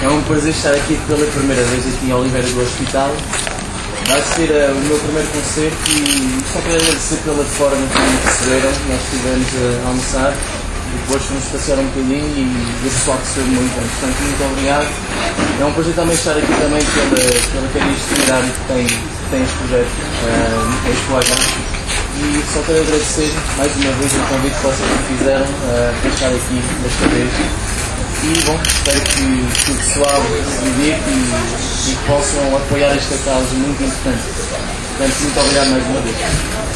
É um prazer estar aqui pela primeira vez aqui em Oliveira do Hospital. Vai ser o meu primeiro concerto e só quero agradecer pela forma como me receberam. Nós estivemos a almoçar, depois fomos passear um bocadinho e o pessoal recebeu muito bem. Portanto, muito obrigado. É um prazer também estar aqui também pela carinha extraordinária que tem este projeto, este colegas. E só quero agradecer mais uma vez o convite que vocês me fizeram para estar aqui desta vez. E bom, espero que o pessoal se divirta e que possam apoiar esta causa muito importante. Portanto, muito obrigado mais uma vez.